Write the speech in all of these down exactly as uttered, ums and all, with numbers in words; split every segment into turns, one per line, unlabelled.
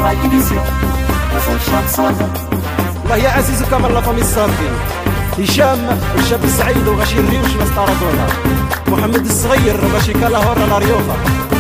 الله يا عزيز كما الله فمي الصابين هشام الشاب السعيد وغاشي الريوش نستاردونا محمد الصغير غاشي كالا هورا لا ريوفا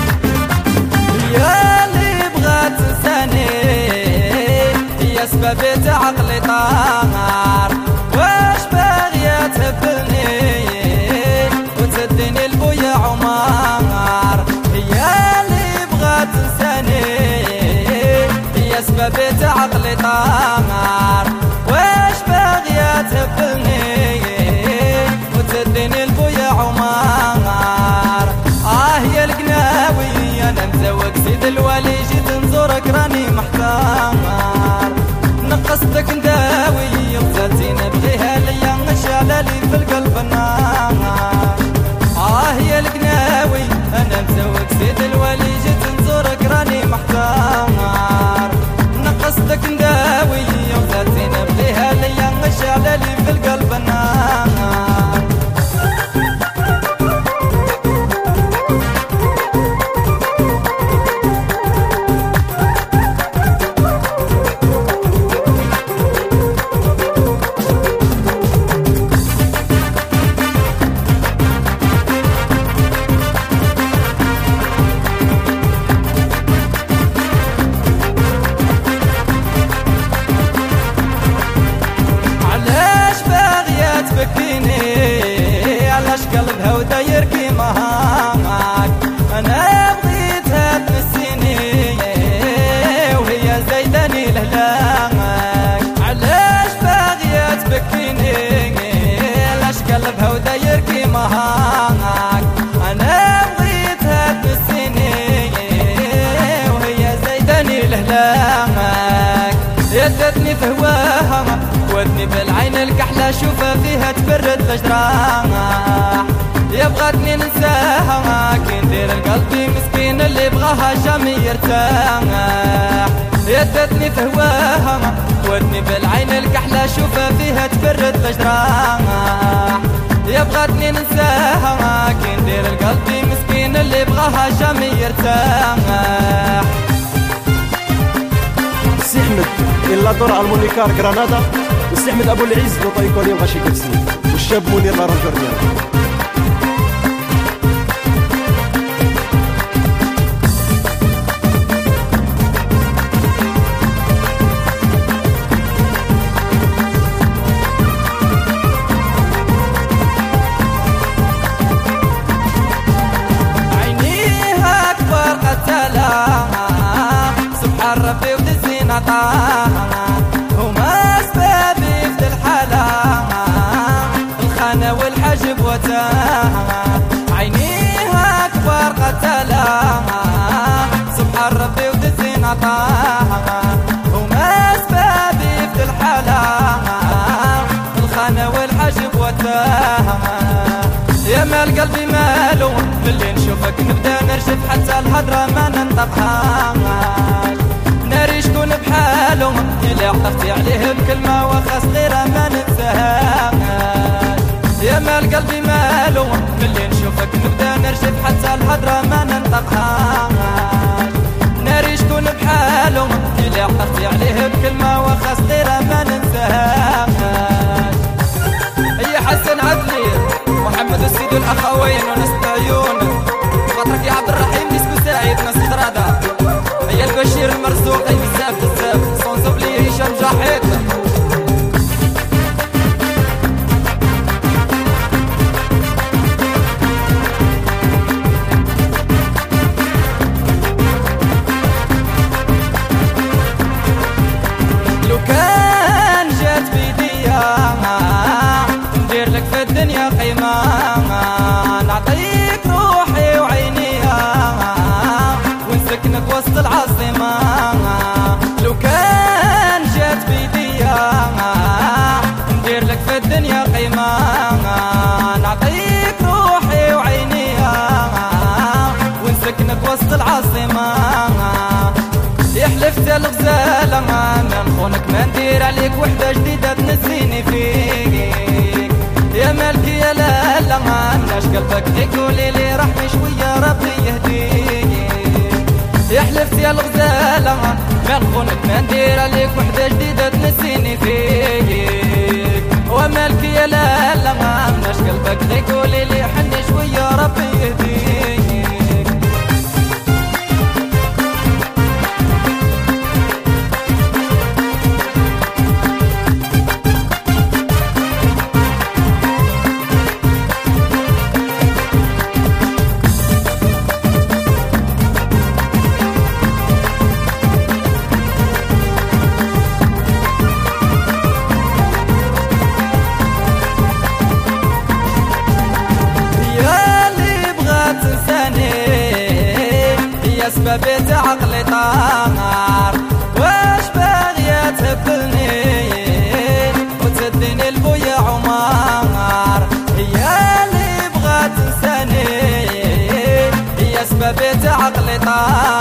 يا اللي بغات تنساني هي سببي عقلي طار واش باغية تهبلني وتديني لبويا عمار هي اللي بغات تنساني هي سببي عقلي طار واش باغية تهبلني وتديني لبويا عمار اه يا القناوي انا مزوق سيد الوالي جيت نزورك راني محتار نقصتك نداوي وزادتي نبغيها ليا نشعل لي في القلب النار اه يا القناوي انا مزوق سيد الوالي جيت نزورك راني محتار نقصتك نداوي وزادتي نبغيها ليا نشعل لي في القلب النار تبكيني علاش قلبها وداير كيما هاك انا بغيتها تنسيني وهي زايداني لهلاك علاش باغية تبكيني علاش قلبها وداير كيما هاك انا بغيتها تنسيني وهي زايداني لهلاك يدتني في هواها ودني بالعين الكحلة شوفها فيها تبرد الجراح يا بغاتني ننساها كي ندير القلبي مسكين اللي بغاها جامي يرتاح يدتني في هواها ودني بالعين الكحلة شوفها فيها تبرد الجراح يا بغاتني ننساها كي ندير القلبي مسكين اللي بغاها جامي يرتاح
سي احمد إلا دور المونيكار غرناطة وسي احمد ابو العز لو طايكوني وغاشي كرسي والشاب منير لا رجل
عينيها اكبر قتالة سبحان ربي ودزينا طاها هما سبابي في الحالة الخانة والحجب وتاها عينيها أكبر قتالة سبحان ربي ودزينا طاها هما سبابي في الحالة الخانة والحجب وتاها يا مال قلبي مالو ملي نشوفك نبدا نرشد حتى الهضرة ما ننطقها ناري شكون بحالو اللي عطفتي عليه بكلمة وخا صغيرة ما ننساهاش يا مال قلبي مالو ملي نشوفك نبدا نرشد حتى الهضرة ما ننطقهاش ناري شكون بحالو اللي عطفتي عليه بكلمة وخا صغيرة ما ننساهاش هي حسن عدلي محمد السيد الأخوين وناس عيون خاطرك يا عبد الرحيم ديسكو سعيد ناس غرادة هي البشير المرزوق اي بزاف بزاف صنصب لي هشام جاحد لو كان جات بيديا ندير لك في الدنيا قيمة نعطيك روحي وعينيها ونسكنك وسط العاصمة لو كان جات بيديا ندير لك في الدنيا قيمة نعطيك روحي وعينيها ونسكنك وسط العاصمة يحلف الغزالة ما نخونك ما ندير عليك وحدة جديدة تنسيني فيك يا مالكي يا لا لا ما ناش قلبك تقولي لي رحمي شوية ربي يهديك يا حلفت يا الغزالة ما نخونك ما ندير عليك وحدة جديدة تنسيني فيك ومالك يا لالا مناش قلبك غيقولي لي حني شوية ربي يهديك سببت عقلي طار واش باغية تهبلني وتديني البويا عمار هي اللي بغات تنساني هي سببت عقلي طار